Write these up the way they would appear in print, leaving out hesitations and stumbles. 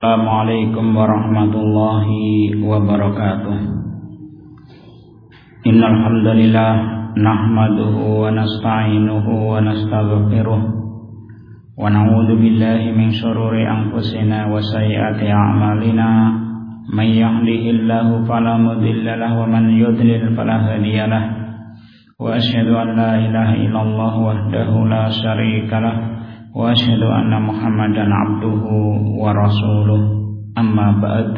Assalamualaikum warahmatullahi wabarakatuh. Innal hamdalillah nahmaduhu wa nasta'inuhu wa nastaghfiruh wa na'udzu billahi min shururi anfusina wa sayyiati a'malina. May yahdihillahu fala mudilla lahu wa man yudlil fala hadiya lahu. Wa asyhadu an la ilaha illallah wahdahu la syarika lahu wa asyhadu anna Muhammadan abduhu wa rasuluh. Amma ba'd.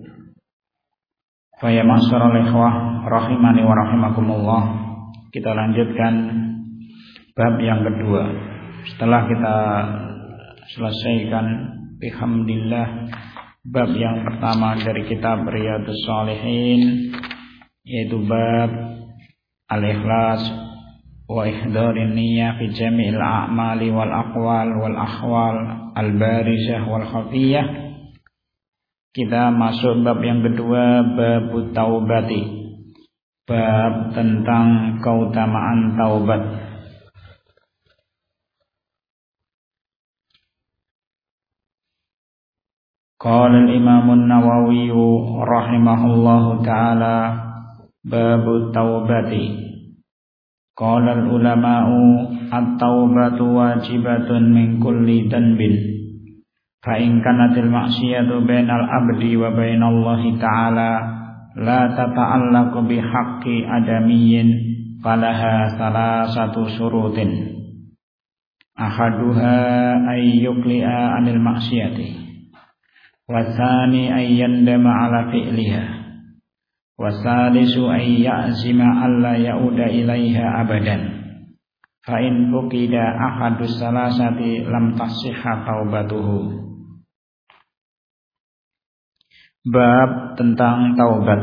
Fa ya ma'syaral ikhwah rahimani wa rahimakumullah. Kita lanjutkan bab yang kedua. Setelah kita selesaikan bihamdillah bab yang pertama dari kitab Riyadhus Shalihin, yaitu bab al-ikhlas wa ihdarin niyyah fi jami'il a'mali wal aqwal wal ahwal al barizah wal khafiyah. Kita masuk bab yang kedua, bab taubati, bab tentang keutamaan taubat. Qala al-Imam an-Nawawi rahimahullahu ta'ala, bab taubati. Qala al-ulama'u at-taubatu wajibatun min kulli dhanbin fa in kanatil ma'siyatu bainal abdi wa bainallahi ta'ala la tata'allaqu bi haqqi adamiyyin falaha salasatu syurutin. Ahaduha ay yuqli'a 'anil ma'siyati wa tsani ay yandama 'ala fi'liha wasalisu ay ya'zima alla ya'uda ilaiha abadan fa in fuqida ahadus salasati lam tasihha taubatuhu. Bab tentang taubat.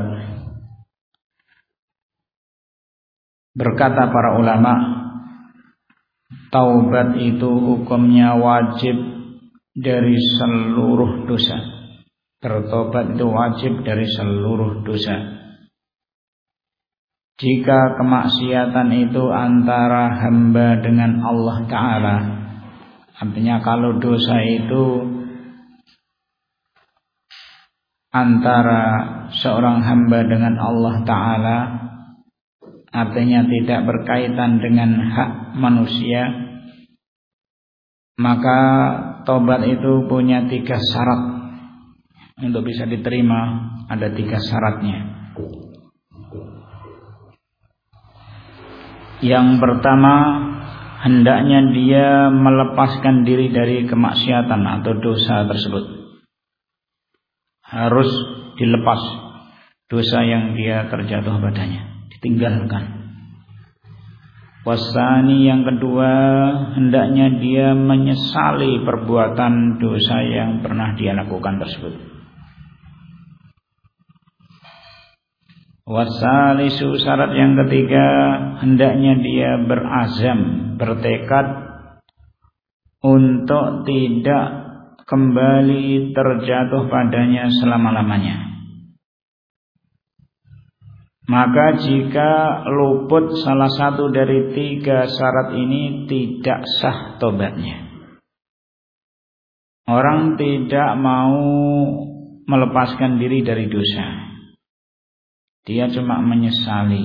Berkata para ulama, taubat itu hukumnya wajib dari seluruh dosa. Bertobat itu wajib dari seluruh dosa. Jika kemaksiatan itu antara hamba dengan Allah Ta'ala, artinya kalau dosa itu antara seorang hamba dengan Allah Ta'ala, artinya tidak berkaitan dengan hak manusia, maka tobat itu punya 3 syarat. Untuk bisa diterima ada 3 syaratnya. Yang pertama, hendaknya dia melepaskan diri dari kemaksiatan atau dosa tersebut. Harus dilepas dosa yang dia terjatuh padanya, ditinggalkan. Wasani, yang kedua, hendaknya dia menyesali perbuatan dosa yang pernah dia lakukan tersebut. Wasalisu, syarat yang ketiga, hendaknya dia berazam, bertekad untuk tidak kembali terjatuh padanya selama-lamanya. Maka jika luput salah satu dari 3 syarat ini, tidak sah tobatnya. Orang tidak mau melepaskan diri dari dosa, dia cuma menyesali,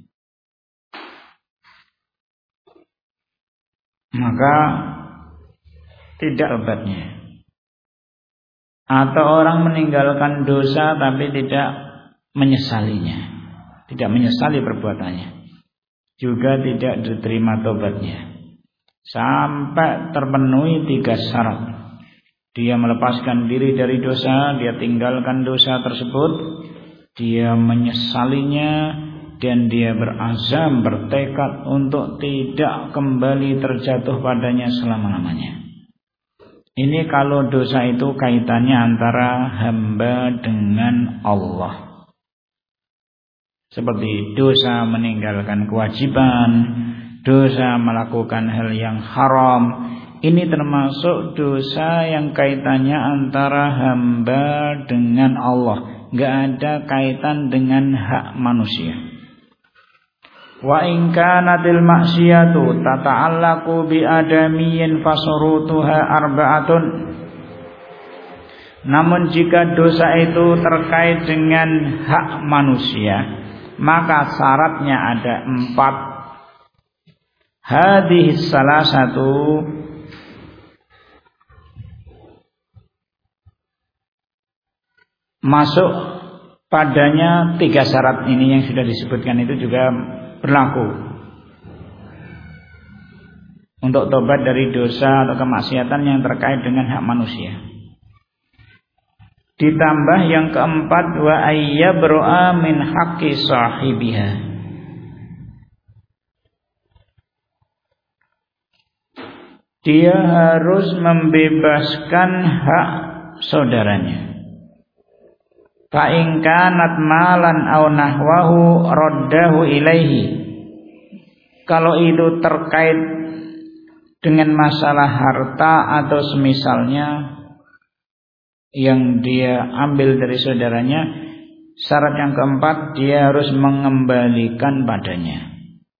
maka tidak tobatnya. Atau orang meninggalkan dosa tapi tidak menyesalinya, tidak menyesali perbuatannya, juga tidak diterima tobatnya. Sampai terpenuhi 3 syarat. Dia melepaskan diri dari dosa, dia tinggalkan dosa tersebut, dia menyesalinya, dan dia berazam, bertekad untuk tidak kembali terjatuh padanya selama-lamanya. Ini kalau dosa itu kaitannya antara hamba dengan Allah. Seperti dosa meninggalkan kewajiban, dosa melakukan hal yang haram. Ini termasuk dosa yang kaitannya antara hamba dengan Allah, gak ada kaitan dengan hak manusia. Wa in kanatil maksiyatu tata'allaqu bi adamiyyin fasurutuha arba'atun Namun jika dosa itu terkait dengan hak manusia, maka syaratnya ada 4. Hadhihi salasatu, masuk padanya 3 syarat ini yang sudah disebutkan itu juga berlaku untuk tobat dari dosa atau kemaksiatan yang terkait dengan hak manusia. Ditambah yang keempat, wa ayyabru'a min haqqi sahibiha. Dia harus membebaskan hak saudaranya. Fa in kanat malan aw nahwahu raddahu ilaihi. Kalau itu terkait dengan masalah harta atau semisalnya yang dia ambil dari saudaranya, syarat yang keempat, dia harus mengembalikan padanya.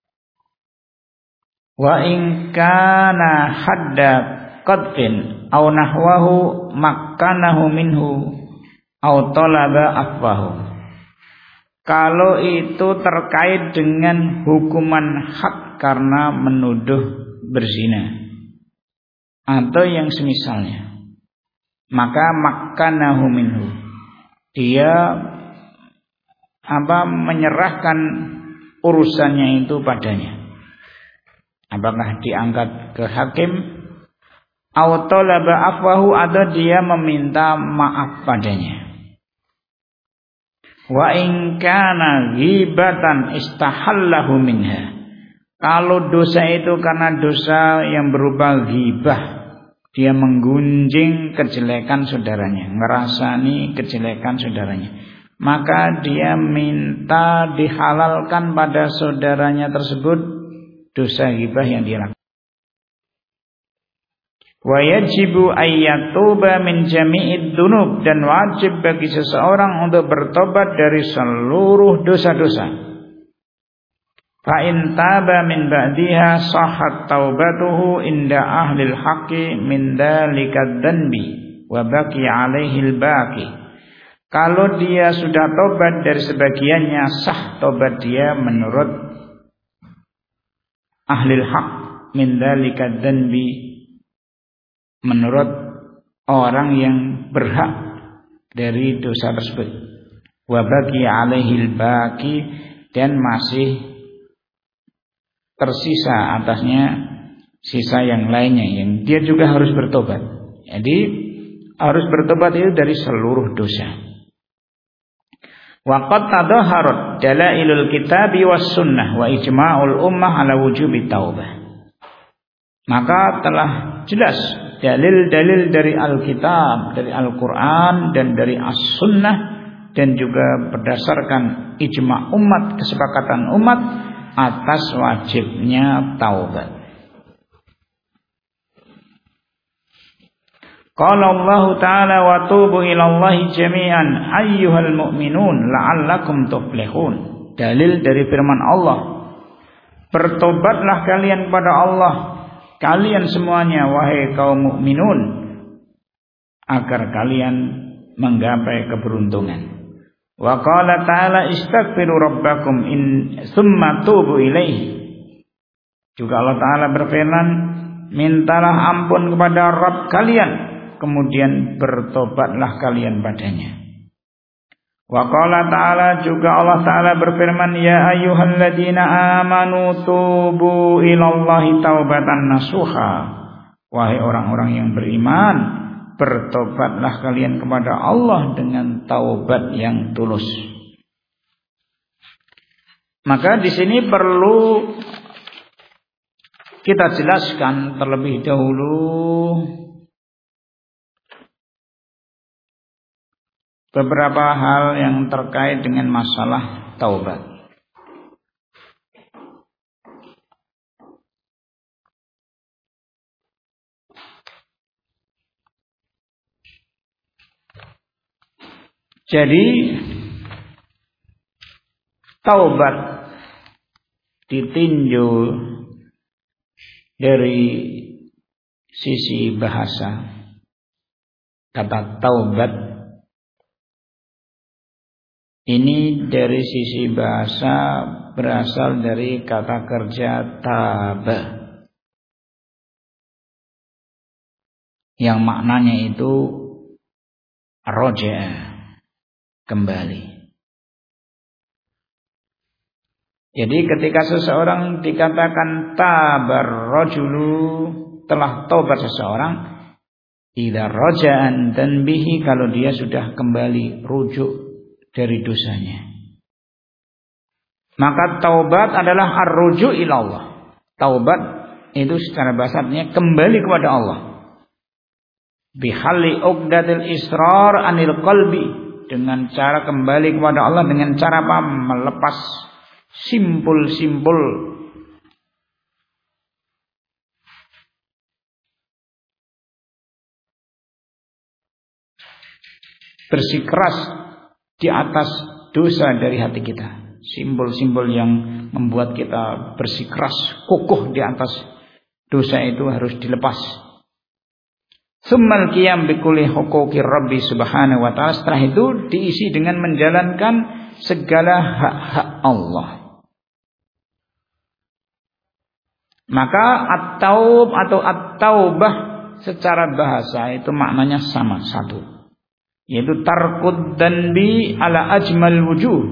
Wa in kana hadda qadfin aw nahwahu makkanahu minhu aw talaba afwahu. Kalau itu terkait dengan hukuman hak karena menuduh berzina atau yang semisalnya, maka makkanahu minhu, dia menyerahkan urusannya itu padanya. Apakah diangkat ke hakim, aw talaba afwahu, atau dia meminta maaf padanya. Wa in kana ghibatan istahallahu minha. Kalau dosa itu karena dosa yang berupa ghibah, dia menggunjing kejelekan saudaranya, ngerasani kejelekan saudaranya, maka dia minta dihalalkan pada saudaranya tersebut dosa ghibah yang dia lakukan. Wa yajibu ayyatuba min jami'id dunub, dan wajib bagi seseorang untuk bertobat dari seluruh dosa-dosa. Fa in taba min ba'diha sahhat taubatuhu inda ahlil haqqi min dalikad dzanbi wa baqi 'alaihil baqi. Kalau dia sudah tobat dari sebagiannya, sah tobat dia menurut ahlil haq min dalikad dzanbi, menurut orang yang berhak dari dosa tersebut. Wa baqi 'alaihil baqi, dan masih tersisa atasnya sisa yang lainnya yang dia juga harus bertobat. Jadi harus bertobat itu dari seluruh dosa. Wa qad tadahharat dalailul kitabi was sunnah wa ijma'ul ummah ala wujubi taubah. Maka telah jelas dalil-dalil dari Alkitab, dari Al-Quran, dan dari As-Sunnah, dan juga berdasarkan ijma' umat, kesepakatan umat atas wajibnya taubat. Qala Allah Ta'ala wa tubu ilallahi jami'an ayyuhal mu'minun la'allakum tuflihun. Dalil dari firman Allah, bertobatlah kalian kepada Allah, kalian semuanya wahai kaum mukminun, agar kalian menggapai keberuntungan. Wa qala ta'ala istaghfiru rabbakum in tsumma tubu ilaihi. Juga Allah Ta'ala berfirman, mintalah ampun kepada Rabb kalian, kemudian bertobatlah kalian padanya. Wa qala ta'ala, juga Allah Ta'ala berfirman, ya ayyuhalladzina amanu tubu ilallahi taubatan nasuha. Wahai orang-orang yang beriman, bertobatlah kalian kepada Allah dengan taubat yang tulus. Maka di sini perlu kita jelaskan terlebih dahulu beberapa hal yang terkait dengan masalah taubat. Jadi taubat ditinjau dari sisi bahasa. Kata taubat ini dari sisi bahasa berasal dari kata kerja taba, yang maknanya itu roja, kembali. Jadi ketika seseorang dikatakan tabar rajulu, telah taubat seseorang, idza raja'an tanbihi, kalau dia sudah kembali rujuk dari dosanya. Maka taubat adalah ar-ruju' ila Allah. Taubat itu secara bahasa artinya kembali kepada Allah. Bihalli uqdatil israr anil qalbi, dengan cara kembali kepada Allah dengan cara apa? Melepas simpul-simpul bersikeras di atas dosa dari hati kita. Simbol-simbol yang membuat kita bersikeras kokoh di atas dosa itu harus dilepas. Tsummal qiyam bikulli huquqir rabbi subhanahu wa ta'ala, setelah itu diisi dengan menjalankan segala hak-hak Allah. Maka at-taub atau at-taubah secara bahasa itu maknanya sama, satu, yaitu tarkud danbi ala ajmal wujuh,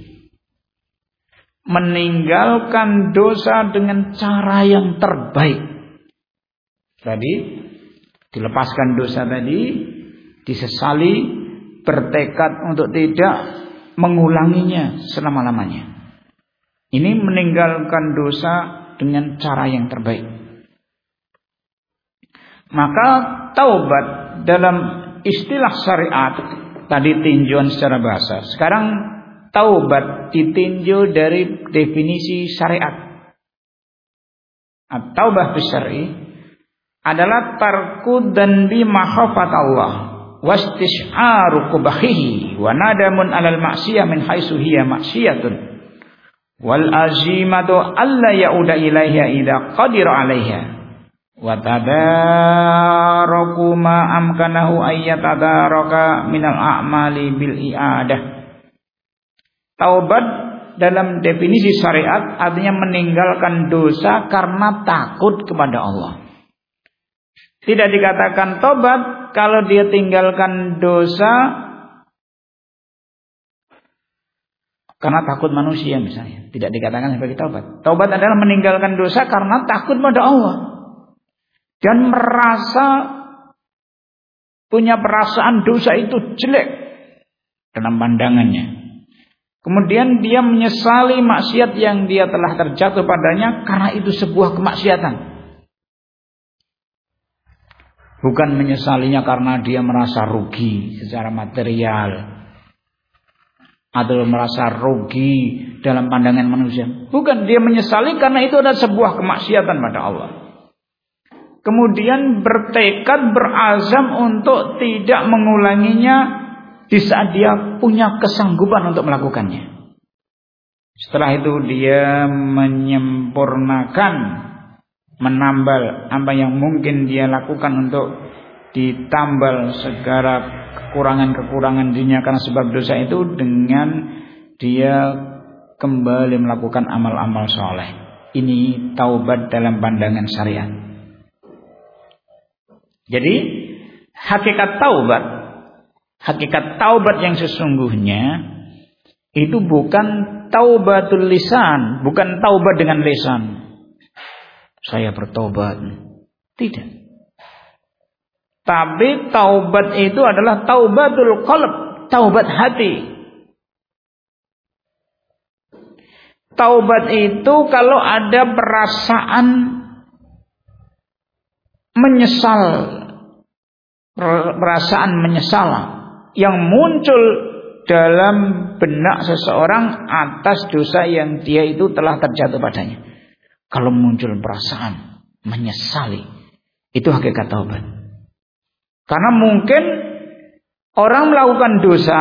meninggalkan dosa dengan cara yang terbaik. Tadi dilepaskan dosa tadi, disesali, bertekad untuk tidak mengulanginya selama-lamanya. Ini meninggalkan dosa dengan cara yang terbaik. Maka taubat dalam istilah syariat tadi tinjauan secara bahasa. Sekarang taubat ditinjau dari definisi syariat. At-taubah syar'i adalah tarku dzanbi makhafat Allah wastis'aru qubahihi wa nadamun 'alal ma'siyah min haitsu hiya ma'siyatun wal azimatu alla ya'uda ilaiha idza qadira 'alaiha wa tadaraku ma amkanahu ayyatadaraka minal a'mali bil i'adah. Taubat dalam definisi syariat artinya meninggalkan dosa karena takut kepada Allah. Tidak dikatakan taubat kalau dia tinggalkan dosa karena takut manusia misalnya. Tidak dikatakan sebagai taubat. Taubat adalah meninggalkan dosa karena takut pada Allah. Dan merasa punya perasaan dosa itu jelek dalam pandangannya. Kemudian dia menyesali maksiat yang dia telah terjatuh padanya karena itu sebuah kemaksiatan. Bukan menyesalinya karena dia merasa rugi secara material atau merasa rugi dalam pandangan manusia. Bukan, dia menyesali karena itu adalah sebuah kemaksiatan pada Allah. Kemudian bertekad, berazam untuk tidak mengulanginya di saat dia punya kesanggupan untuk melakukannya. Setelah itu dia menyempurnakan, menambal apa yang mungkin dia lakukan untuk ditambal segala kekurangan-kekurangan dirinya karena sebab dosa itu dengan dia kembali melakukan amal-amal soleh. Ini taubat dalam pandangan syariat. Jadi hakikat taubat yang sesungguhnya itu bukan taubatul lisan, bukan taubat dengan lisan. Saya bertobat. Tidak. Tapi taubat itu adalah taubatul qalb, taubat hati. Taubat itu kalau ada perasaan menyesal, perasaan menyesal yang muncul dalam benak seseorang atas dosa yang dia itu telah terjatuh padanya. Kalau muncul perasaan menyesali, itu hakikat taubat. Karena mungkin orang melakukan dosa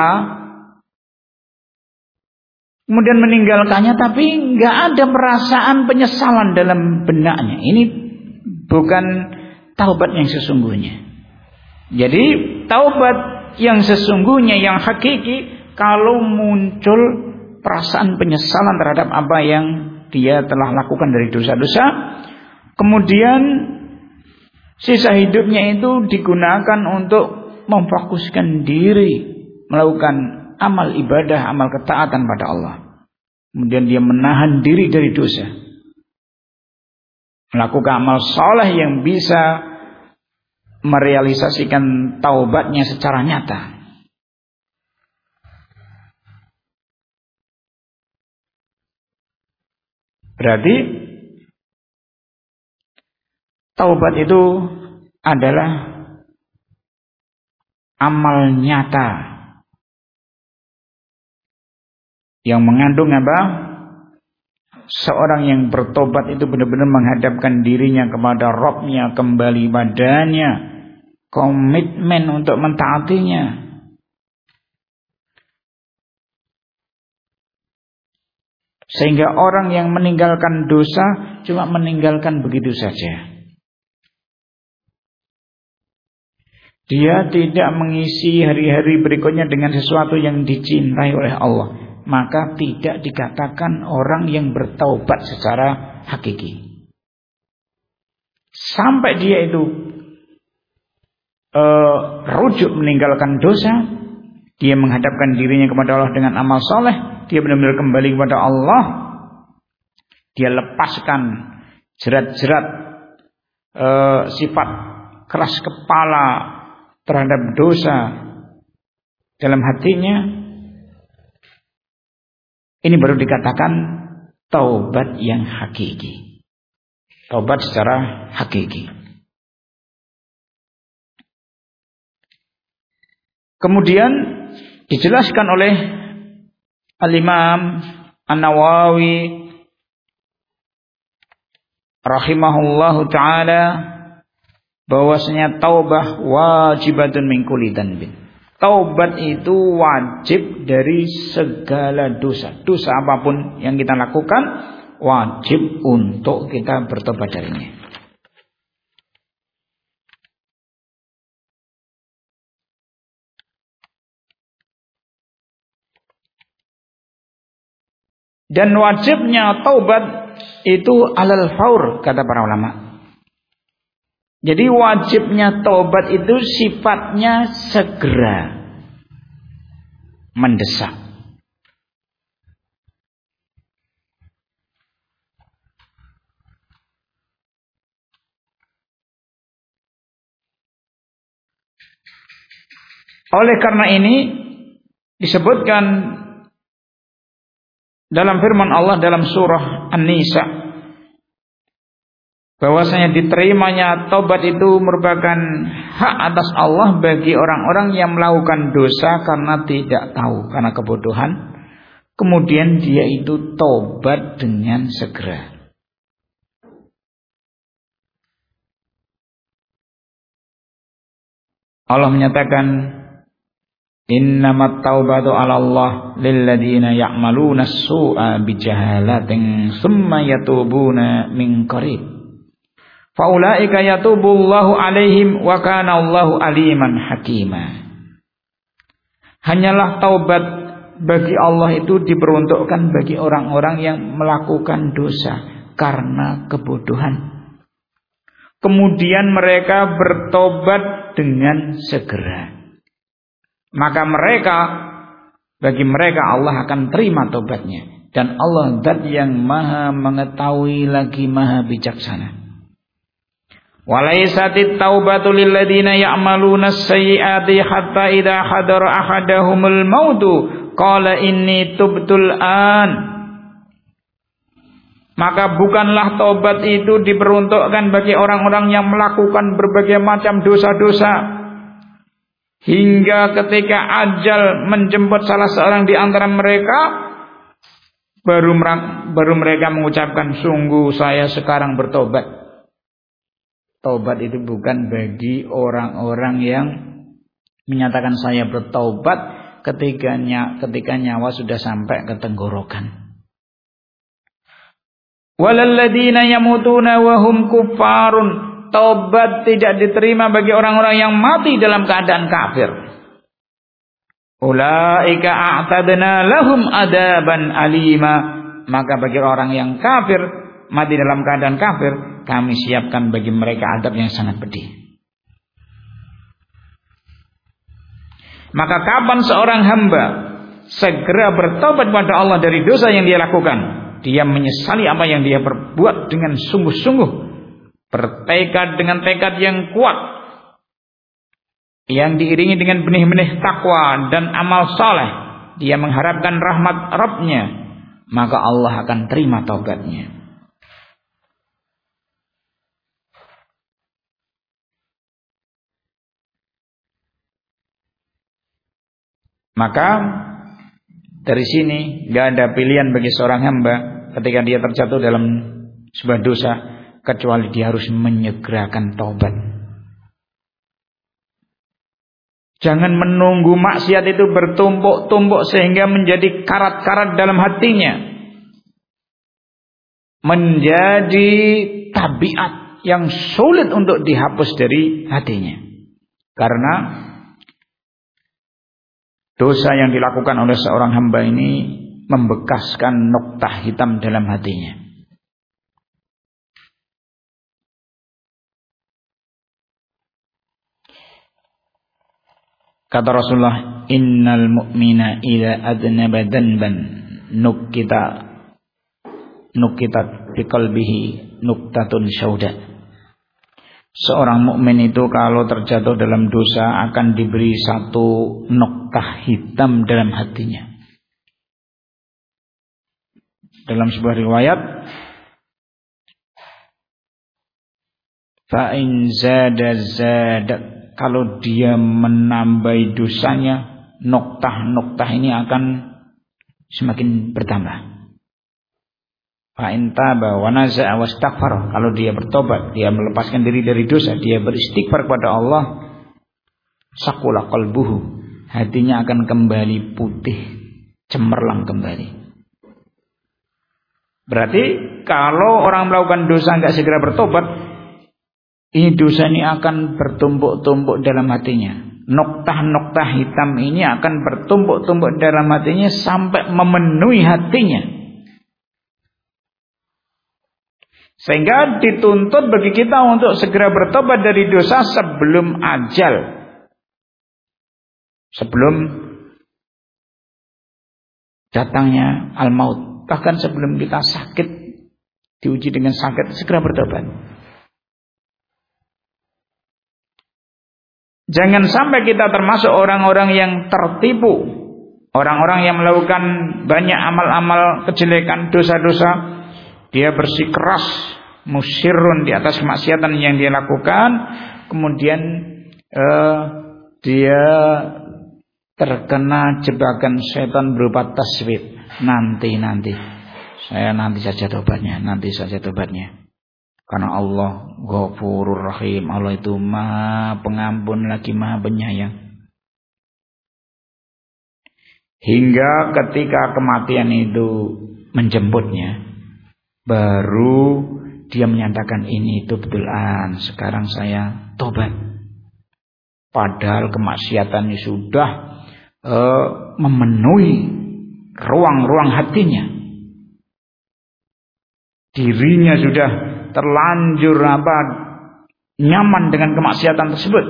kemudian meninggalkannya, tapi nggak ada perasaan penyesalan dalam benaknya. Ini bukan taubat yang sesungguhnya. Jadi taubat yang sesungguhnya, yang hakiki, kalau muncul perasaan penyesalan terhadap apa yang dia telah lakukan dari dosa-dosa, kemudian sisa hidupnya itu digunakan untuk memfokuskan diri melakukan amal ibadah, amal ketaatan pada Allah. Kemudian dia menahan diri dari dosa, melakukan amal soleh yang bisa merealisasikan taubatnya secara nyata. Berarti taubat itu adalah amal nyata yang mengandung apa? Seorang yang bertobat itu benar-benar menghadapkan dirinya kepada Rabb-nya, kembali padanya, komitmen untuk mentaatinya. Sehingga orang yang meninggalkan dosa cuma meninggalkan begitu saja. Dia tidak mengisi hari-hari berikutnya dengan sesuatu yang dicintai oleh Allah. Maka tidak dikatakan orang yang bertaubat secara hakiki. Sampai dia itu rujuk meninggalkan dosa, dia menghadapkan dirinya kepada Allah dengan amal soleh, dia benar-benar kembali kepada Allah, dia lepaskan jerat-jerat sifat keras kepala terhadap dosa dalam hatinya. Ini baru dikatakan taubat yang hakiki. Taubat secara hakiki. Kemudian dijelaskan oleh Al-Imam An-Nawawi rahimahullahu ta'ala bahwasanya taubah wajibatun min kulli dzanbin. Taubat itu wajib dari segala dosa. Dosa apapun yang kita lakukan wajib untuk kita bertobat darinya. Dan wajibnya taubat itu alal faur, kata para ulama. Jadi wajibnya taubat itu sifatnya segera, mendesak. Oleh karena ini disebutkan dalam firman Allah dalam surah An-Nisa bahwasanya diterimanya taubat itu merupakan hak atas Allah bagi orang-orang yang melakukan dosa karena tidak tahu, karena kebodohan. Kemudian dia itu taubat dengan segera. Allah menyatakan innamat taubatu 'ala Allah lilladzina ya'maluna as-su'a bijahalatin tsumma yatubuna min qarib. Faulaika yatubullahu 'alaihim wa kana Allahu aliman hakima. Hanyalah taubat bagi Allah itu diperuntukkan bagi orang-orang yang melakukan dosa karena kebodohan. Kemudian mereka bertobat dengan segera. Maka bagi mereka Allah akan terima tobatnya. Dan Allah zat yang maha mengetahui lagi maha bijaksana. Walaisatit taubatu lilladzina ya'maluna as-sayyi'ati hatta idza hadara ahadahumul mautu qala inni tubtul an. Maka bukanlah taubat itu diperuntukkan bagi orang-orang yang melakukan berbagai macam dosa-dosa hingga ketika ajal menjemput salah seorang di antara mereka baru mereka mengucapkan sungguh saya sekarang bertobat. Taubat itu bukan bagi orang-orang yang menyatakan saya bertaubat ketika nyawa sudah sampai ke tenggorokan. Walalladzina yamutuna wa hum kuffarun taubat tidak diterima bagi orang-orang yang mati dalam keadaan kafir. Ulaika a'tadna lahum adaban alima. Maka bagi orang yang kafir, mati dalam keadaan kafir, kami siapkan bagi mereka adab yang sangat pedih. Maka kapan seorang hamba segera bertobat kepada Allah dari dosa yang dia lakukan, dia menyesali apa yang dia perbuat dengan sungguh-sungguh, bertekad dengan tekad yang kuat, yang diiringi dengan benih-benih takwa dan amal saleh, dia mengharapkan rahmat Rabb-Nya, maka Allah akan terima taubatnya. Maka dari sini gak ada pilihan bagi seorang hamba ketika dia terjatuh dalam sebuah dosa kecuali dia harus menyegerakan taubat. Jangan menunggu maksiat itu bertumpuk-tumpuk sehingga menjadi karat-karat dalam hatinya, menjadi tabiat yang sulit untuk dihapus dari hatinya. Karena dosa yang dilakukan oleh seorang hamba ini membekaskan noktah hitam dalam hatinya. Kata Rasulullah, innal mu'mina idza adnaba danban nukitat fi qalbihi nuktatun syauda. Seorang mukmin itu kalau terjatuh dalam dosa akan diberi satu noktah hitam dalam hatinya. Dalam sebuah riwayat, fa in zada, kalau dia menambah dosanya, noktah-noktah ini akan semakin bertambah. Fa in taba wa naza'a wastaghfar, kalau dia bertobat, dia melepaskan diri dari dosa, dia beristighfar kepada Allah, saqula qalbuhu, hatinya akan kembali putih, cemerlang kembali. Berarti kalau orang melakukan dosa enggak segera bertobat, ini dosa ini akan bertumpuk-tumpuk dalam hatinya. Noktah-noktah hitam ini akan bertumpuk-tumpuk dalam hatinya sampai memenuhi hatinya. Sehingga dituntut bagi kita untuk segera bertobat dari dosa sebelum ajal, sebelum datangnya al-maut, bahkan sebelum kita sakit, diuji dengan sakit, segera bertobat. Jangan sampai kita termasuk orang-orang yang tertipu, orang-orang yang melakukan banyak amal-amal kejelekan, dosa-dosa. Dia bersikeras, musirun di atas kemaksiatan yang dia lakukan, kemudian dia terkena jebakan setan berupa taswib. Nanti saya nanti saja tobatnya. Karena Allah Ghafurur Rahim, Allah itu Maha Pengampun lagi Maha Penyayang. Hingga ketika kematian itu menjemputnya, baru dia menyatakan ini itu betulan, sekarang saya tobat. Padahal kemaksiatannya sudah memenuhi ruang-ruang hatinya. Dirinya sudah terlanjur nyaman dengan kemaksiatan tersebut.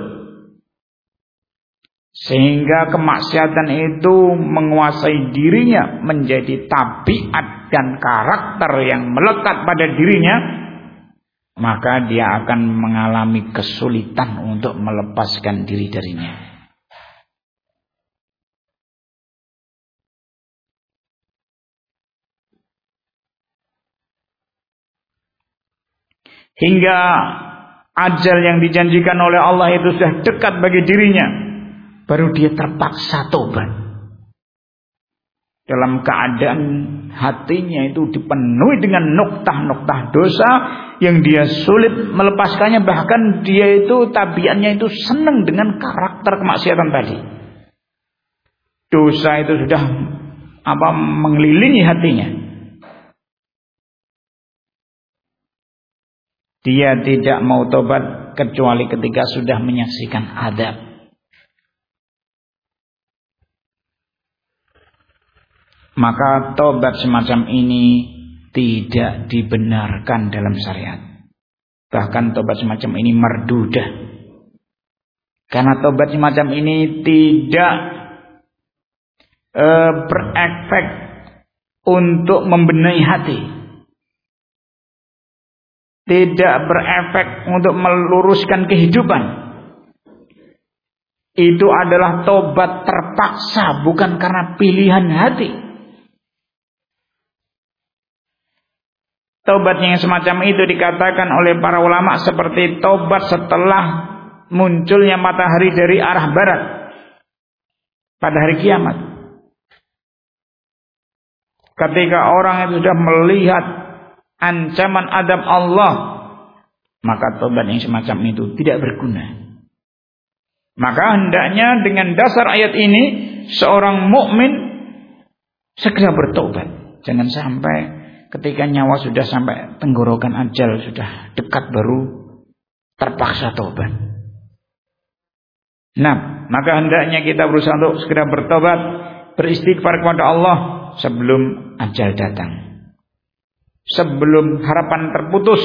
Sehingga kemaksiatan itu menguasai dirinya, menjadi tabiat dan karakter yang melekat pada dirinya, maka dia akan mengalami kesulitan untuk melepaskan diri darinya. Hingga ajal yang dijanjikan oleh Allah itu sudah dekat bagi dirinya, baru dia terpaksa tobat. Dalam keadaan hatinya itu dipenuhi dengan noktah-noktah dosa yang dia sulit melepaskannya, bahkan dia itu tabiatnya itu senang dengan karakter kemaksiatan tadi. Dosa itu sudah mengelilingi hatinya. dia tidak mau tobat kecuali ketika sudah menyaksikan azab. Maka tobat semacam ini tidak dibenarkan dalam syariat. Bahkan tobat semacam ini mardudah. Karena tobat semacam ini tidak berefek untuk membenahi hati. Tidak berefek untuk meluruskan kehidupan. Itu adalah tobat terpaksa, bukan karena pilihan hati. Tobatnya yang semacam itu dikatakan oleh para ulama seperti tobat setelah munculnya matahari dari arah barat pada hari kiamat. Ketika orang itu sudah melihat ancaman azab Allah, maka tobat yang semacam itu tidak berguna. Maka hendaknya dengan dasar ayat ini seorang mukmin segera bertobat. Jangan sampai ketika nyawa sudah sampai tenggorokan ajal, sudah dekat baru terpaksa tobat. Nah, maka hendaknya kita berusaha untuk segera bertobat, beristighfar kepada Allah sebelum ajal datang, sebelum harapan terputus,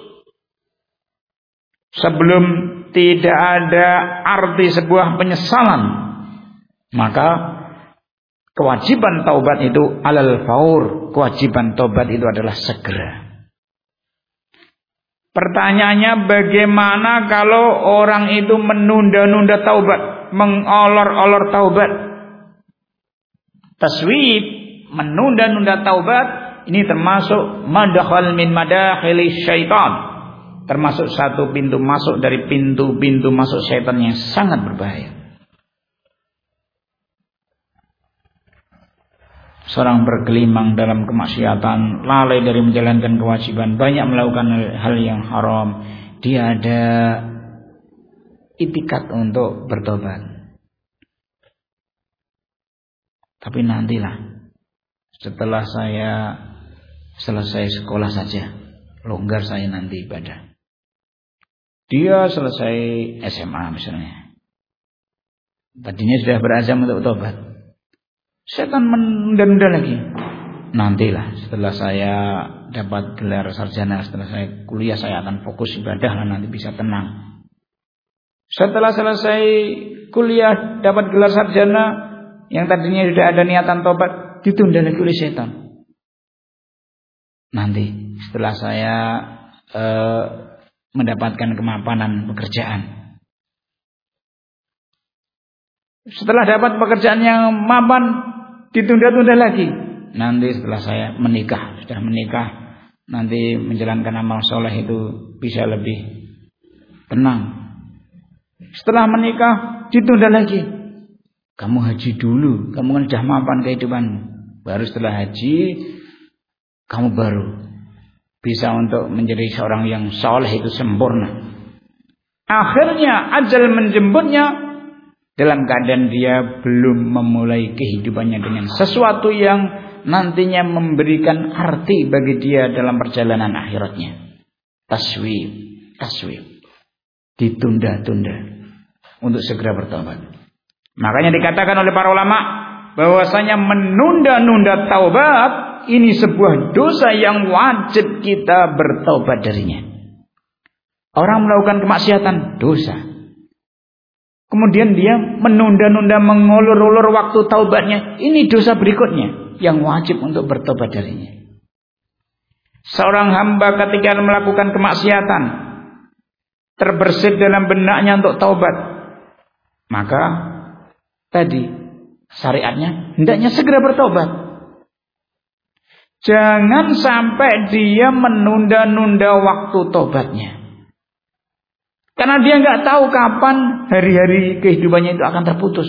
sebelum tidak ada arti sebuah penyesalan. Maka kewajiban taubat itu alal faur. Kewajiban taubat itu adalah segera. Pertanyaannya, bagaimana kalau orang itu menunda-nunda taubat, mengolor-olor taubat? Taswib, menunda-nunda taubat, ini termasuk madakhal min madakhili syaitan. Termasuk satu pintu masuk dari pintu-pintu masuk syaitan yang sangat berbahaya. Seorang bergelimang dalam kemaksiatan, lalai dari menjalankan kewajiban, banyak melakukan hal yang haram, dia ada itikat untuk bertobat. Tapi nantilah, setelah saya selesai sekolah saja, longgar saya nanti ibadah. Dia selesai SMA misalnya, tadinya sudah berazam untuk tobat, setan menunda-nunda lagi. Nantilah setelah saya dapat gelar sarjana, setelah saya kuliah, saya akan fokus ibadah lah, nanti bisa tenang. Setelah selesai kuliah dapat gelar sarjana, yang tadinya sudah ada niatan tobat, ditunda lagi oleh setan. Nanti setelah saya mendapatkan kemapanan pekerjaan, setelah dapat pekerjaan yang mapan, ditunda-tunda lagi. Nanti setelah saya menikah, sudah menikah, nanti menjalankan amal soleh itu bisa lebih tenang. Setelah menikah, ditunda lagi. Kamu haji dulu, kamu kan sudah mapan kehidupanmu. Baru setelah haji, kamu baru bisa untuk menjadi seorang yang soleh itu sempurna. Akhirnya ajal menjemputnya dalam keadaan dia belum memulai kehidupannya dengan sesuatu yang nantinya memberikan arti bagi dia dalam perjalanan akhiratnya. Taswib, ditunda-tunda untuk segera bertobat. Makanya dikatakan oleh para ulama bahwasanya menunda-nunda taubat ini sebuah dosa yang wajib kita bertobat darinya. Orang melakukan kemaksiatan, dosa. Kemudian dia menunda-nunda, mengulur-ulur waktu taubatnya. Ini dosa berikutnya yang wajib untuk bertobat darinya. Seorang hamba ketika melakukan kemaksiatan, terbersit dalam benaknya untuk taubat, maka tadi syariatnya hendaknya segera bertobat. Jangan sampai dia menunda-nunda waktu tobatnya. Karena dia nggak tahu kapan hari-hari kehidupannya itu akan terputus.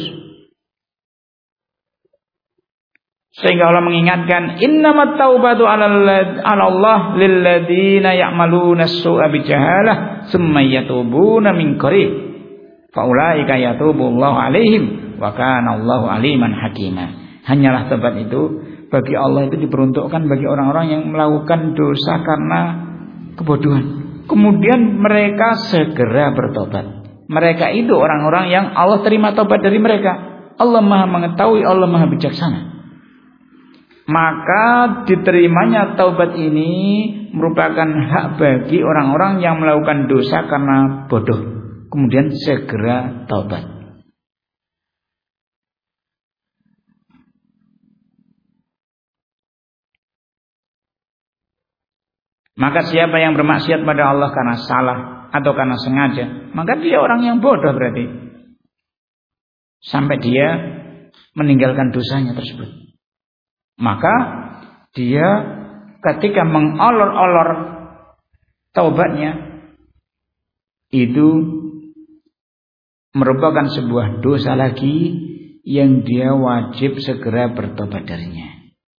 Sehingga Allah mengingatkan, innamat taubatu 'ala Allah lilladzina ya'maluna as-su'a bijahalah tsumma yatubuna min qarib fa ulaika yatubullahu 'alaihim wa kana Allahu 'aliman hakima. Hanyalah tobat itu bagi Allah itu diperuntukkan bagi orang-orang yang melakukan dosa karena kebodohan. kemudian mereka segera bertobat. Mereka itu orang-orang yang Allah terima tobat dari mereka. Allah Maha mengetahui, Allah Maha bijaksana. Maka diterimanya taubat ini merupakan hak bagi orang-orang yang melakukan dosa karena bodoh, kemudian segera taubat. Maka siapa yang bermaksiat pada Allah karena salah atau karena sengaja, maka dia orang yang bodoh berarti. Sampai dia meninggalkan dosanya tersebut. Maka dia ketika mengolor-olor taubatnya itu merupakan sebuah dosa lagi yang dia wajib segera bertobat darinya.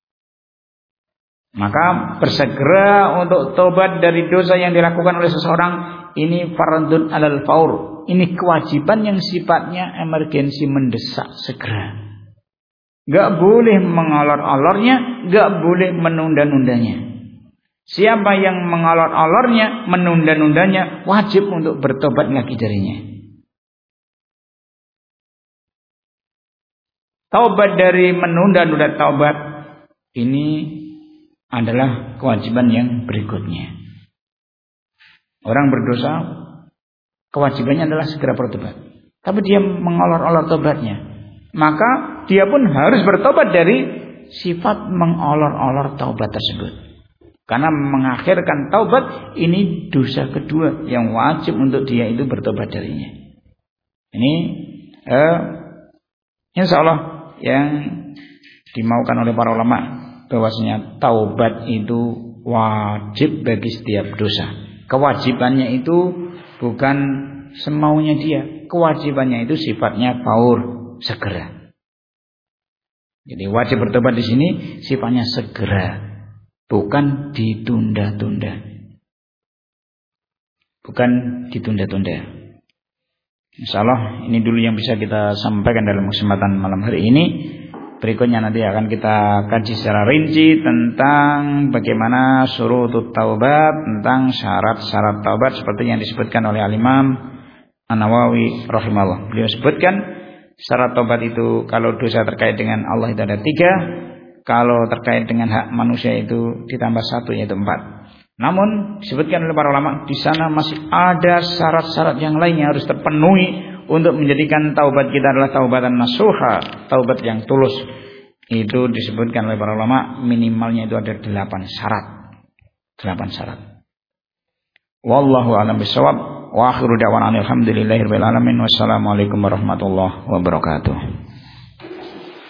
Maka bersegera untuk tobat dari dosa yang dilakukan oleh seseorang ini fardun alal faur. Ini kewajiban yang sifatnya emergensi, mendesak, segera. Gak boleh mengolor-olornya, gak boleh menunda-nundanya. Siapa yang mengolor-olornya, menunda-nundanya, wajib untuk bertobat lagi darinya. Taubat dari menunda-nunda taubat ini adalah kewajiban yang berikutnya. Orang berdosa kewajibannya adalah segera bertobat, tapi dia mengolor-olor tobatnya, maka dia pun harus bertobat dari sifat mengolor-olor taubat tersebut. Karena mengakhirkan taubat ini dosa kedua yang wajib untuk dia itu bertobat darinya. Ini insya Allah yang dimaukan oleh para ulama, bahwasanya taubat itu wajib bagi setiap dosa. Kewajibannya itu bukan semaunya dia, kewajibannya itu sifatnya faur, segera. Jadi wajib bertobat di sini sifatnya segera, bukan ditunda-tunda. Bukan ditunda-tunda. Insyaallah ini dulu yang bisa kita sampaikan dalam kesempatan malam hari ini. Berikutnya nanti akan kita kaji secara rinci tentang bagaimana syurutut taubat, tentang syarat-syarat taubat seperti yang disebutkan oleh Al-Imam An-Nawawi rahimahullah. Beliau sebutkan syarat taubat itu kalau dosa terkait dengan Allah itu ada 3, kalau terkait dengan hak manusia itu ditambah 1 yaitu 4. Namun disebutkan oleh para ulama di sana masih ada syarat-syarat yang lainnya harus terpenuhi untuk menjadikan taubat kita adalah taubatan nasuha, taubat yang tulus. Itu disebutkan oleh para ulama minimalnya itu ada 8 syarat. 8 syarat. Wallahu a'lam bishawab. Wa akhiru da'wana alhamdulillahirabbil alamin. Wassalamualaikum warahmatullahi wabarakatuh.